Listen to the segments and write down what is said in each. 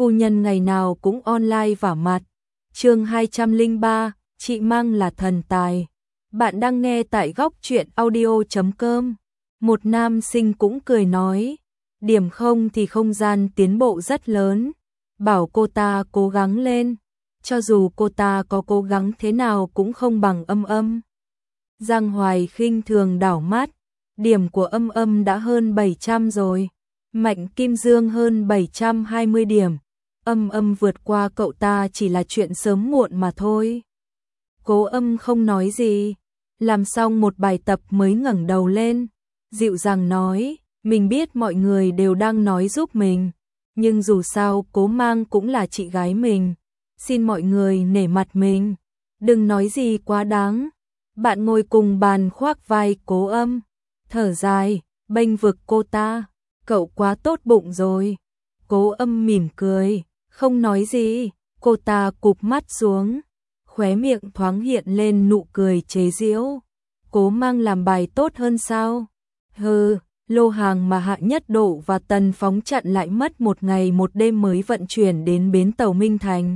phu nhân ngày nào cũng online vả mặt. Chương 203, chị Mang là thần tài. Bạn đang nghe tại góc truyện audio.com. Một nam sinh cũng cười nói, điểm không thì không gian tiến bộ rất lớn, bảo cô ta cố gắng lên, cho dù cô ta có cố gắng thế nào cũng không bằng Âm Âm. Giang Hoài khinh thường đảo mắt, điểm của Âm Âm đã hơn 700 rồi, Mạnh Kim Dương hơn 720 điểm, Âm Âm vượt qua cậu ta chỉ là chuyện sớm muộn mà thôi. Cố Âm không nói gì, làm xong một bài tập mới ngẩng đầu lên, dịu dàng nói, mình biết mọi người đều đang nói giúp mình, nhưng dù sao Cố Mang cũng là chị gái mình, xin mọi người nể mặt mình, đừng nói gì quá đáng. Bạn ngồi cùng bàn khoác vai Cố Âm, thở dài, bênh vực cô ta, cậu quá tốt bụng rồi. Cố Âm mỉm cười, không nói gì, cô ta cụp mắt xuống, khóe miệng thoáng hiện lên nụ cười chế giễu. Cố Mang làm bài tốt hơn sao? Hừ, lô hàng mà Hạ Nhất Độ và Tần Phóng chặn lại mất một ngày một đêm mới vận chuyển đến bến tàu Minh Thành.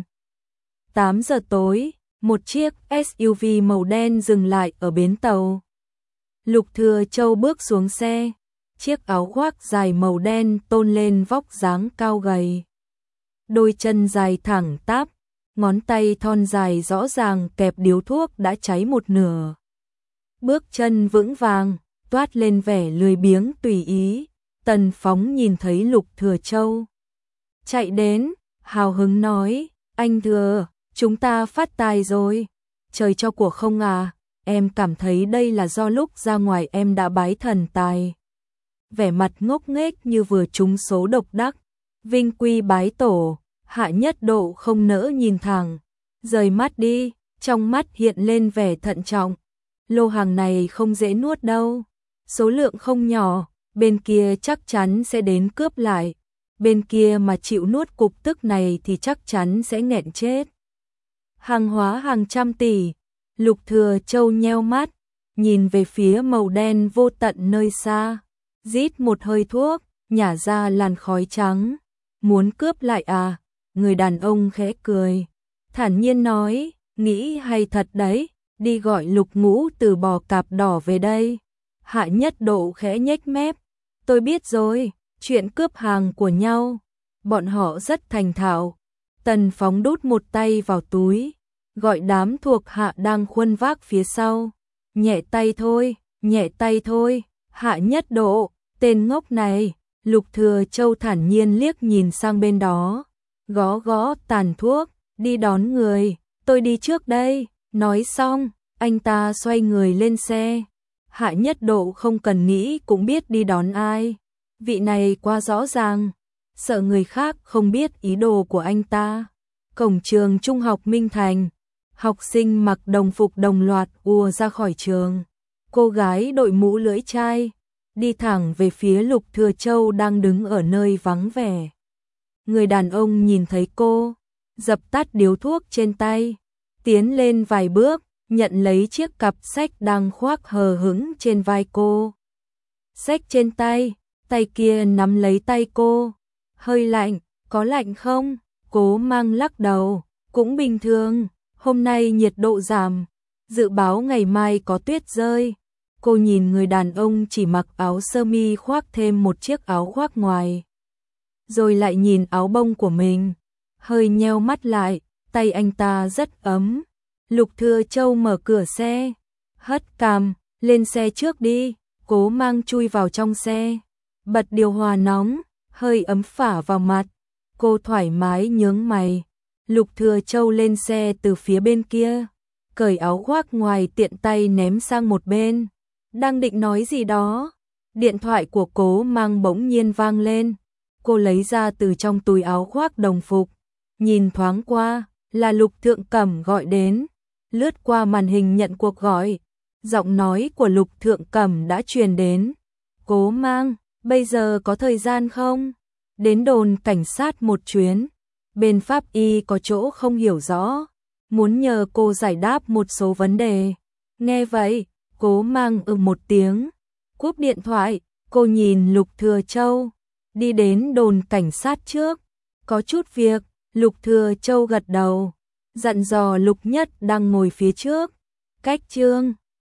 8 giờ tối, một chiếc SUV màu đen dừng lại ở bến tàu. Lục Thừa Châu bước xuống xe, chiếc áo khoác dài màu đen tôn lên vóc dáng cao gầy. Đôi chân dài thẳng tắp, ngón tay thon dài rõ ràng kẹp điếu thuốc đã cháy một nửa. Bước chân vững vàng, toát lên vẻ lười biếng tùy ý. Tần Phóng nhìn thấy Lục Thừa Châu chạy đến, hào hứng nói, anh Thừa, chúng ta phát tài rồi, trời cho của không à, em cảm thấy đây là do lúc ra ngoài em đã bái thần tài. Vẻ mặt ngốc nghếch như vừa trúng số độc đắc, vinh quy bái tổ. Hạ Nhất Độ không nỡ nhìn thẳng, rời mắt đi, trong mắt hiện lên vẻ thận trọng. Lô hàng này không dễ nuốt đâu, số lượng không nhỏ, bên kia chắc chắn sẽ đến cướp lại, bên kia mà chịu nuốt cục tức này thì chắc chắn sẽ nghẹn chết. Hàng hóa hàng trăm tỷ. Lục Thừa Châu nheo mắt, nhìn về phía màu đen vô tận nơi xa, rít một hơi thuốc, nhả ra làn khói trắng. Muốn cướp lại à? Người đàn ông khẽ cười, thản nhiên nói, nghĩ hay thật đấy, đi gọi Lục Ngũ từ bò cạp đỏ về đây. Hạ Nhất Độ khẽ nhếch mép, tôi biết rồi, chuyện cướp hàng của nhau, bọn họ rất thành thạo. Tần Phóng đút một tay vào túi, gọi đám thuộc hạ đang khuân vác phía sau, nhẹ tay thôi, nhẹ tay thôi. Hạ Nhất Độ, tên ngốc này. Lục Thừa Châu thản nhiên liếc nhìn sang bên đó, gõ gõ tàn thuốc, đi đón người, tôi đi trước đây. Nói xong, anh ta xoay người lên xe. Hạ Nhất Độ không cần nghĩ cũng biết đi đón ai, vị này quá rõ ràng, sợ người khác không biết ý đồ của anh ta. Cổng trường trung học Minh Thành, học sinh mặc đồng phục đồng loạt ùa ra khỏi trường, cô gái đội mũ lưỡi chai đi thẳng về phía Lục Thừa Châu đang đứng ở nơi vắng vẻ. Người đàn ông nhìn thấy cô, dập tắt điếu thuốc trên tay, tiến lên vài bước, nhận lấy chiếc cặp sách đang khoác hờ hững trên vai cô. Sách trên tay, tay kia nắm lấy tay cô. Hơi lạnh, có lạnh không? Cố Mang lắc đầu, cũng bình thường, hôm nay nhiệt độ giảm, dự báo ngày mai có tuyết rơi. Cô nhìn người đàn ông chỉ mặc áo sơ mi khoác thêm một chiếc áo khoác ngoài, rồi lại nhìn áo bông của mình, hơi nheo mắt lại, tay anh ta rất ấm. Lục Thừa Châu mở cửa xe, hất cằm, lên xe trước đi. Cố Mang chui vào trong xe, bật điều hòa nóng, hơi ấm phả vào mặt, cô thoải mái nhướng mày. Lục Thừa Châu lên xe từ phía bên kia, cởi áo khoác ngoài tiện tay ném sang một bên. Đang định nói gì đó, điện thoại của Cố Mang bỗng nhiên vang lên. Cô lấy ra từ trong túi áo khoác đồng phục, nhìn thoáng qua, là Lục Thượng Cẩm gọi đến. Lướt qua màn hình nhận cuộc gọi, giọng nói của Lục Thượng Cẩm đã truyền đến. Cố Mang, bây giờ có thời gian không? Đến đồn cảnh sát một chuyến, bên pháp y có chỗ không hiểu rõ, muốn nhờ cô giải đáp một số vấn đề. Nghe vậy, Cố Mang một tiếng, cúp điện thoại. Cô nhìn Lục Thừa Châu, đi đến đồn cảnh sát trước, Có chút việc, Lục Thừa Châu gật đầu, dặn dò Lục Nhất đang ngồi phía trước. Cách Trương